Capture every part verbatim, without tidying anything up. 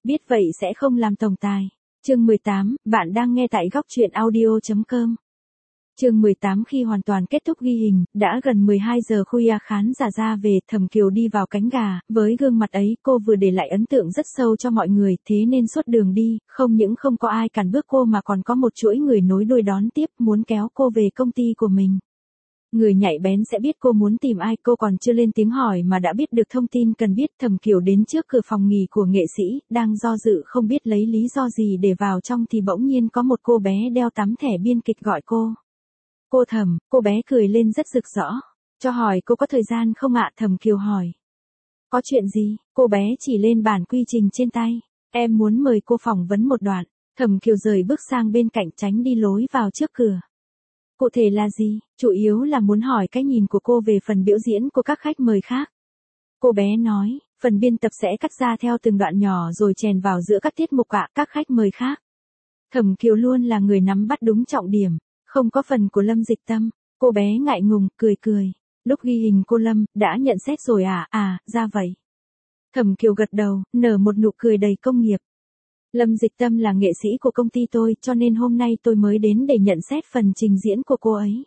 Biết vậy sẽ không làm tổng tài. Chương mười tám, bạn đang nghe tại góc truyện audio chấm com. Chương mười tám khi hoàn toàn kết thúc ghi hình, đã gần mười hai giờ khuya khán giả ra về, Thẩm Kiều đi vào cánh gà, với gương mặt ấy cô vừa để lại ấn tượng rất sâu cho mọi người, thế nên suốt đường đi, không những không có ai cản bước cô mà còn có một chuỗi người nối đuôi đón tiếp, muốn kéo cô về công ty của mình. Người nhạy bén sẽ biết cô muốn tìm ai, cô còn chưa lên tiếng hỏi mà đã biết được thông tin cần biết. Thẩm Kiều đến trước cửa phòng nghỉ của nghệ sĩ, đang do dự không biết lấy lý do gì để vào trong thì bỗng nhiên có một cô bé đeo tấm thẻ biên kịch gọi cô. Cô Thẩm, cô bé cười lên rất rực rỡ. Cho hỏi cô có thời gian không ạ? Thẩm Kiều hỏi. Có chuyện gì? Cô bé chỉ lên bản quy trình trên tay. Em muốn mời cô phỏng vấn một đoạn. Thẩm Kiều rời bước sang bên cạnh tránh đi lối vào trước cửa. Cụ thể là gì? Chủ yếu là muốn hỏi cái nhìn của cô về phần biểu diễn của các khách mời khác. Cô bé nói, phần biên tập sẽ cắt ra theo từng đoạn nhỏ rồi chèn vào giữa các tiết mục ạ, các khách mời khác. Thẩm Kiều luôn là người nắm bắt đúng trọng điểm, không có phần của Lâm Dịch Tâm. Cô bé ngại ngùng, cười cười. Lúc ghi hình cô Lâm, đã nhận xét rồi à? À, ra vậy. Thẩm Kiều gật đầu, nở một nụ cười đầy công nghiệp. Lâm Dịch Tâm là nghệ sĩ của công ty tôi, cho nên hôm nay tôi mới đến để nhận xét phần trình diễn của cô ấy.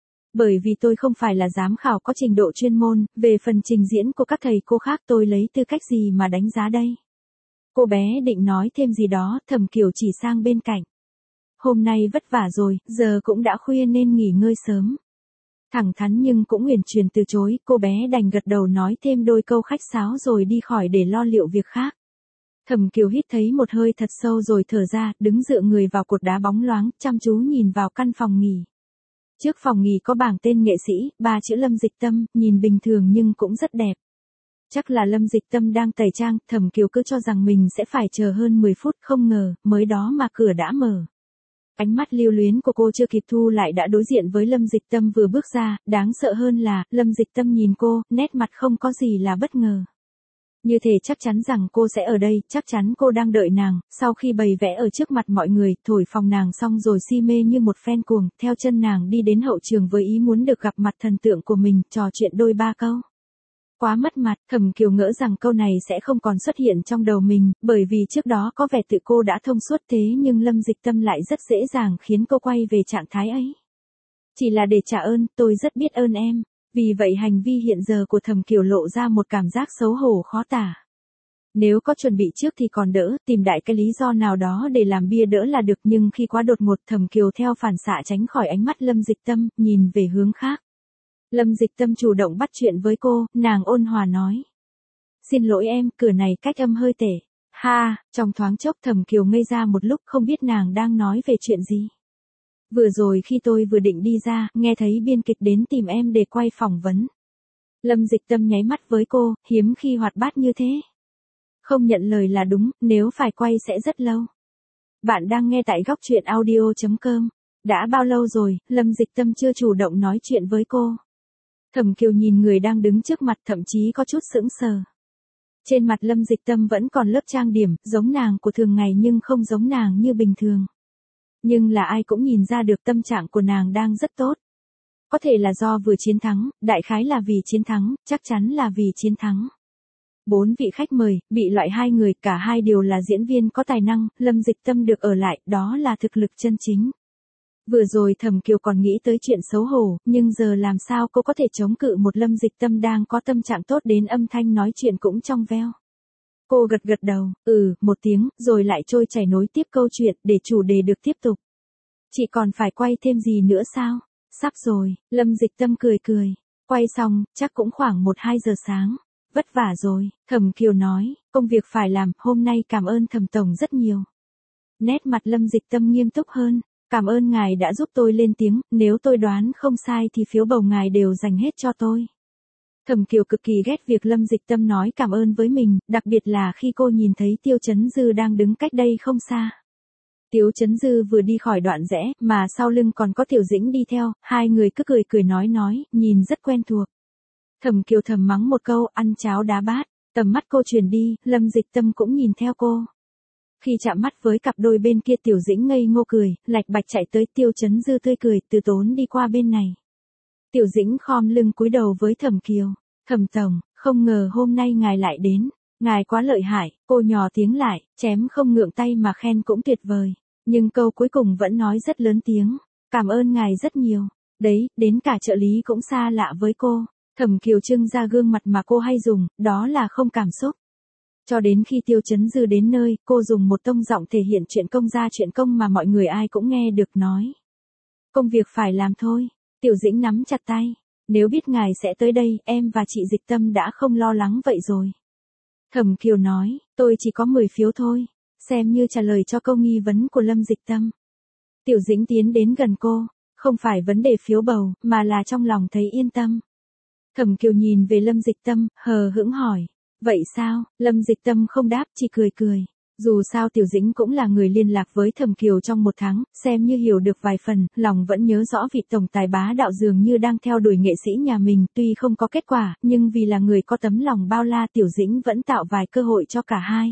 Bởi vì tôi không phải là giám khảo có trình độ chuyên môn, về phần trình diễn của các thầy cô khác tôi lấy tư cách gì mà đánh giá đây? Cô bé định nói thêm gì đó, Thẩm Kiều chỉ sang bên cạnh. Hôm nay vất vả rồi, giờ cũng đã khuya nên nghỉ ngơi sớm. Thẳng thắn nhưng cũng uyển chuyển từ chối, cô bé đành gật đầu nói thêm đôi câu khách sáo rồi đi khỏi để lo liệu việc khác. Thẩm Kiều hít thấy một hơi thật sâu rồi thở ra, đứng dựa người vào cột đá bóng loáng, chăm chú nhìn vào căn phòng nghỉ. Trước phòng nghỉ có bảng tên nghệ sĩ, ba chữ Lâm Dịch Tâm, nhìn bình thường nhưng cũng rất đẹp. Chắc là Lâm Dịch Tâm đang tẩy trang, Thẩm Kiều cứ cho rằng mình sẽ phải chờ hơn mười phút, không ngờ, mới đó mà cửa đã mở. Ánh mắt lưu luyến của cô chưa kịp thu lại đã đối diện với Lâm Dịch Tâm vừa bước ra, đáng sợ hơn là, Lâm Dịch Tâm nhìn cô, nét mặt không có gì là bất ngờ. Như thể chắc chắn rằng cô sẽ ở đây, chắc chắn cô đang đợi nàng, sau khi bày vẽ ở trước mặt mọi người, thổi phồng nàng xong rồi si mê như một fan cuồng, theo chân nàng đi đến hậu trường với ý muốn được gặp mặt thần tượng của mình, trò chuyện đôi ba câu. Quá mất mặt, Thẩm Kiều ngỡ rằng câu này sẽ không còn xuất hiện trong đầu mình, bởi vì trước đó có vẻ tự cô đã thông suốt thế nhưng Lâm Dịch Tâm lại rất dễ dàng khiến cô quay về trạng thái ấy. Chỉ là để trả ơn, tôi rất biết ơn em. Vì vậy hành vi hiện giờ của Thẩm Kiều lộ ra một cảm giác xấu hổ khó tả. Nếu có chuẩn bị trước thì còn đỡ, tìm đại cái lý do nào đó để làm bia đỡ là được, nhưng khi quá đột ngột Thẩm Kiều theo phản xạ tránh khỏi ánh mắt Lâm Dịch Tâm, nhìn về hướng khác. Lâm Dịch Tâm chủ động bắt chuyện với cô, nàng ôn hòa nói. Xin lỗi em, cửa này cách âm hơi tệ. Ha, trong thoáng chốc Thẩm Kiều ngây ra một lúc không biết nàng đang nói về chuyện gì. Vừa rồi khi tôi vừa định đi ra, nghe thấy biên kịch đến tìm em để quay phỏng vấn. Lâm Dịch Tâm nháy mắt với cô, hiếm khi hoạt bát như thế. Không nhận lời là đúng, nếu phải quay sẽ rất lâu. Bạn đang nghe tại góc truyện audio chấm com. Đã bao lâu rồi, Lâm Dịch Tâm chưa chủ động nói chuyện với cô. Thẩm Kiều nhìn người đang đứng trước mặt thậm chí có chút sững sờ. Trên mặt Lâm Dịch Tâm vẫn còn lớp trang điểm, giống nàng của thường ngày nhưng không giống nàng như bình thường. Nhưng là ai cũng nhìn ra được tâm trạng của nàng đang rất tốt. Có thể là do vừa chiến thắng, đại khái là vì chiến thắng, chắc chắn là vì chiến thắng. Bốn vị khách mời, bị loại hai người, cả hai đều là diễn viên có tài năng, Lâm Dịch Tâm được ở lại, đó là thực lực chân chính. Vừa rồi Thẩm Kiều còn nghĩ tới chuyện xấu hổ, nhưng giờ làm sao cô có thể chống cự một Lâm Dịch Tâm đang có tâm trạng tốt đến âm thanh nói chuyện cũng trong veo. Cô gật gật đầu, ừ, một tiếng, rồi lại trôi chảy nối tiếp câu chuyện để chủ đề được tiếp tục. Chị còn phải quay thêm gì nữa sao? Sắp rồi, Lâm Dịch Tâm cười cười. Quay xong, chắc cũng khoảng một hai giờ sáng. Vất vả rồi, Thẩm Kiều nói, công việc phải làm, hôm nay cảm ơn Thẩm Tổng rất nhiều. Nét mặt Lâm Dịch Tâm nghiêm túc hơn. Cảm ơn ngài đã giúp tôi lên tiếng, nếu tôi đoán không sai thì phiếu bầu ngài đều dành hết cho tôi. Thẩm Kiều cực kỳ ghét việc Lâm Dịch Tâm nói cảm ơn với mình, đặc biệt là khi cô nhìn thấy Tiêu Chấn Dư đang đứng cách đây không xa. Tiêu Chấn Dư vừa đi khỏi đoạn rẽ, mà sau lưng còn có Tiểu Dĩnh đi theo, hai người cứ cười cười nói nói, nhìn rất quen thuộc. Thẩm Kiều thầm mắng một câu, ăn cháo đá bát, tầm mắt cô chuyển đi, Lâm Dịch Tâm cũng nhìn theo cô. Khi chạm mắt với cặp đôi bên kia Tiểu Dĩnh ngây ngô cười, lạch bạch chạy tới, Tiêu Chấn Dư tươi cười, từ tốn đi qua bên này. Tiểu Dĩnh khom lưng cúi đầu với Thẩm Kiều, Thẩm Tổng, không ngờ hôm nay ngài lại đến. Ngài quá lợi hại, cô nhỏ tiếng lại, chém không ngượng tay mà khen cũng tuyệt vời. Nhưng câu cuối cùng vẫn nói rất lớn tiếng. Cảm ơn ngài rất nhiều. Đấy, đến cả trợ lý cũng xa lạ với cô. Thẩm Kiều trưng ra gương mặt mà cô hay dùng, đó là không cảm xúc. Cho đến khi Tiêu Chấn Dư đến nơi, cô dùng một tông giọng thể hiện chuyện công ra chuyện công mà mọi người ai cũng nghe được nói. Công việc phải làm thôi. Tiểu Dĩnh nắm chặt tay. Nếu biết ngài sẽ tới đây, em và chị Dịch Tâm đã không lo lắng vậy rồi. Thẩm Kiều nói, tôi chỉ có mười phiếu thôi. Xem như trả lời cho câu nghi vấn của Lâm Dịch Tâm. Tiểu Dĩnh tiến đến gần cô. Không phải vấn đề phiếu bầu, mà là trong lòng thấy yên tâm. Thẩm Kiều nhìn về Lâm Dịch Tâm, hờ hững hỏi. Vậy sao? Lâm Dịch Tâm không đáp, chỉ cười cười. Dù sao Tiểu Dĩnh cũng là người liên lạc với Thẩm Kiều trong một tháng, xem như hiểu được vài phần, lòng vẫn nhớ rõ vị tổng tài bá đạo dường như đang theo đuổi nghệ sĩ nhà mình, tuy không có kết quả, nhưng vì là người có tấm lòng bao la Tiểu Dĩnh vẫn tạo vài cơ hội cho cả hai.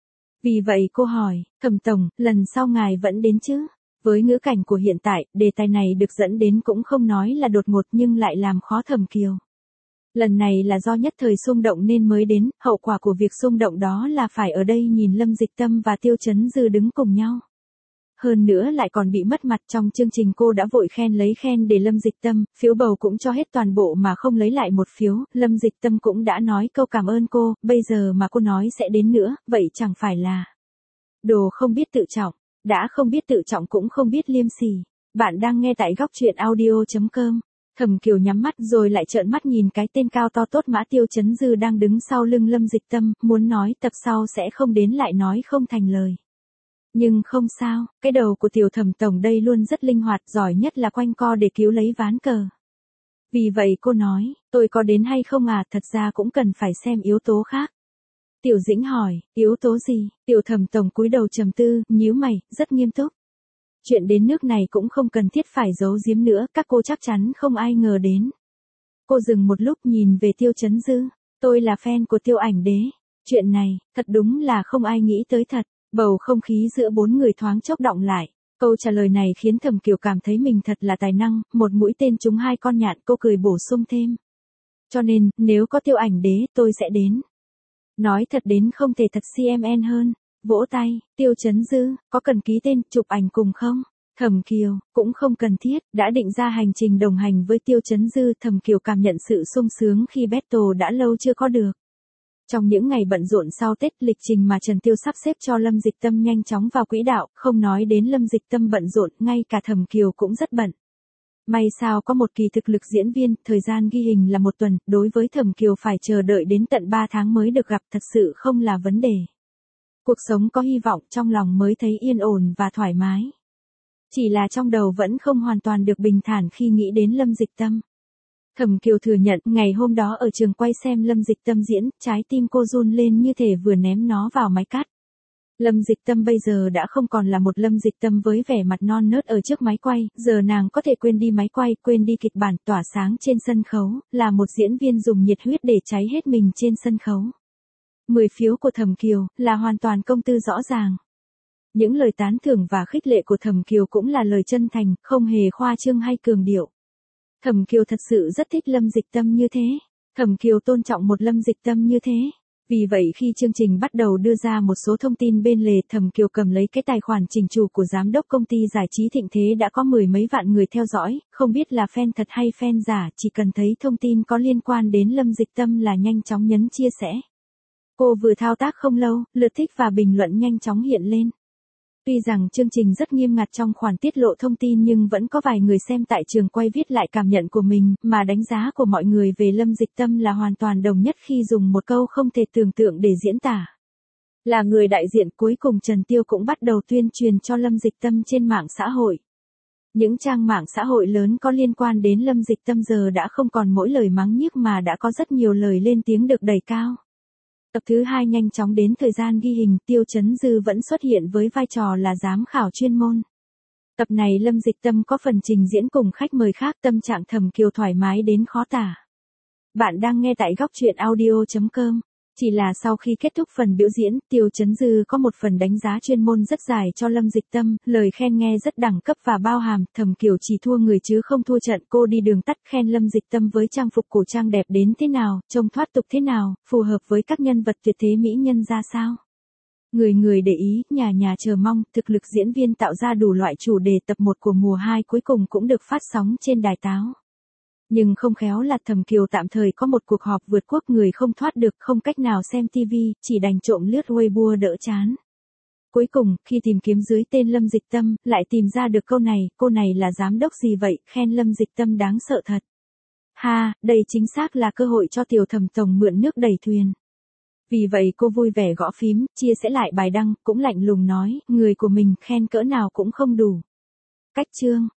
Vì vậy cô hỏi, Thẩm tổng, lần sau ngài vẫn đến chứ? Với ngữ cảnh của hiện tại, đề tài này được dẫn đến cũng không nói là đột ngột nhưng lại làm khó Thẩm Kiều. Lần này là do nhất thời xung động nên mới đến, hậu quả của việc xung động đó là phải ở đây nhìn Lâm Dịch Tâm và Tiêu Chấn Dư đứng cùng nhau. Hơn nữa lại còn bị mất mặt trong chương trình cô đã vội khen lấy khen để Lâm Dịch Tâm, phiếu bầu cũng cho hết toàn bộ mà không lấy lại một phiếu, Lâm Dịch Tâm cũng đã nói câu cảm ơn cô, bây giờ mà cô nói sẽ đến nữa, vậy chẳng phải là đồ không biết tự trọng, đã không biết tự trọng cũng không biết liêm sỉ. Bạn đang nghe tại góc truyện audio chấm com. Thẩm Kiều nhắm mắt rồi lại trợn mắt nhìn cái tên cao to tốt mã Tiêu Chấn Dư đang đứng sau lưng Lâm Dịch Tâm, muốn nói tập sau sẽ không đến lại nói không thành lời. Nhưng không sao, cái đầu của Tiểu Thẩm tổng đây luôn rất linh hoạt, giỏi nhất là quanh co để cứu lấy ván cờ. Vì vậy cô nói, tôi có đến hay không à, thật ra cũng cần phải xem yếu tố khác. Tiểu Dĩnh hỏi, yếu tố gì? Tiểu Thẩm tổng cúi đầu trầm tư, nhíu mày, rất nghiêm túc. Chuyện đến nước này cũng không cần thiết phải giấu giếm nữa, các cô chắc chắn không ai ngờ đến. Cô dừng một lúc nhìn về Tiêu Chấn Dư, tôi là fan của Tiêu Ảnh Đế. Chuyện này, thật đúng là không ai nghĩ tới thật. Bầu không khí giữa bốn người thoáng chốc động lại. Câu trả lời này khiến Thẩm Kiều cảm thấy mình thật là tài năng, một mũi tên trúng hai con nhạn, cô cười bổ sung thêm. Cho nên, nếu có Tiêu Ảnh Đế, tôi sẽ đến. Nói thật đến không thể thật xê em en hơn. Vỗ tay, Tiêu Chấn Dư, có cần ký tên, chụp ảnh cùng không? Thẩm Kiều, cũng không cần thiết, đã định ra hành trình đồng hành với Tiêu Chấn Dư, Thẩm Kiều cảm nhận sự sung sướng khi battle đã lâu chưa có được. Trong những ngày bận rộn sau Tết, lịch trình mà Trần Tiêu sắp xếp cho Lâm Dịch Tâm nhanh chóng vào quỹ đạo, không nói đến Lâm Dịch Tâm bận rộn, ngay cả Thẩm Kiều cũng rất bận. May sao có một kỳ thực lực diễn viên, thời gian ghi hình là một tuần, đối với Thẩm Kiều phải chờ đợi đến tận ba tháng mới được gặp thật sự không là vấn đề. Cuộc sống có hy vọng, trong lòng mới thấy yên ổn và thoải mái. Chỉ là trong đầu vẫn không hoàn toàn được bình thản khi nghĩ đến Lâm Dịch Tâm. Thẩm Kiều thừa nhận, ngày hôm đó ở trường quay xem Lâm Dịch Tâm diễn, trái tim cô run lên như thể vừa ném nó vào máy cắt. Lâm Dịch Tâm bây giờ đã không còn là một Lâm Dịch Tâm với vẻ mặt non nớt ở trước máy quay, giờ nàng có thể quên đi máy quay, quên đi kịch bản, tỏa sáng trên sân khấu, là một diễn viên dùng nhiệt huyết để cháy hết mình trên sân khấu. mười phiếu của Thẩm Kiều, là hoàn toàn công tư rõ ràng. Những lời tán thưởng và khích lệ của Thẩm Kiều cũng là lời chân thành, không hề khoa trương hay cường điệu. Thẩm Kiều thật sự rất thích Lâm Dịch Tâm như thế. Thẩm Kiều tôn trọng một Lâm Dịch Tâm như thế. Vì vậy khi chương trình bắt đầu đưa ra một số thông tin bên lề, Thẩm Kiều cầm lấy cái tài khoản trình chủ của giám đốc công ty giải trí Thịnh Thế đã có mười mấy vạn người theo dõi, không biết là fan thật hay fan giả, chỉ cần thấy thông tin có liên quan đến Lâm Dịch Tâm là nhanh chóng nhấn chia sẻ. Cô vừa thao tác không lâu, lượt thích và bình luận nhanh chóng hiện lên. Tuy rằng chương trình rất nghiêm ngặt trong khoản tiết lộ thông tin nhưng vẫn có vài người xem tại trường quay viết lại cảm nhận của mình, mà đánh giá của mọi người về Lâm Dịch Tâm là hoàn toàn đồng nhất khi dùng một câu không thể tưởng tượng để diễn tả. Là người đại diện, cuối cùng Trần Tiêu cũng bắt đầu tuyên truyền cho Lâm Dịch Tâm trên mạng xã hội. Những trang mạng xã hội lớn có liên quan đến Lâm Dịch Tâm giờ đã không còn mỗi lời mắng nhiếc mà đã có rất nhiều lời lên tiếng được đẩy cao. Tập thứ hai nhanh chóng đến thời gian ghi hình, Tiêu Chấn Dư vẫn xuất hiện với vai trò là giám khảo chuyên môn. Tập này Lâm Dịch Tâm có phần trình diễn cùng khách mời khác, tâm trạng Thẩm Kiều thoải mái đến khó tả. Bạn đang nghe tại góc truyện audio chấm com. Chỉ là sau khi kết thúc phần biểu diễn, Tiêu Chấn Dư có một phần đánh giá chuyên môn rất dài cho Lâm Dịch Tâm, lời khen nghe rất đẳng cấp và bao hàm, Thẩm Kiều chỉ thua người chứ không thua trận, cô đi đường tắt khen Lâm Dịch Tâm với trang phục cổ trang đẹp đến thế nào, trông thoát tục thế nào, phù hợp với các nhân vật tuyệt thế mỹ nhân ra sao. Người người để ý, nhà nhà chờ mong, thực lực diễn viên tạo ra đủ loại chủ đề tập một của mùa hai cuối cùng cũng được phát sóng trên đài Táo. Nhưng không khéo là Thẩm Kiều tạm thời có một cuộc họp vượt quốc người không thoát được, không cách nào xem ti vi, chỉ đành trộm lướt Weibo đỡ chán. Cuối cùng, khi tìm kiếm dưới tên Lâm Dịch Tâm, lại tìm ra được câu này, cô này là giám đốc gì vậy, khen Lâm Dịch Tâm đáng sợ thật. Ha, đây chính xác là cơ hội cho tiểu Thẩm tổng mượn nước đẩy thuyền. Vì vậy cô vui vẻ gõ phím, chia sẻ lại bài đăng, cũng lạnh lùng nói, người của mình khen cỡ nào cũng không đủ. Cách chương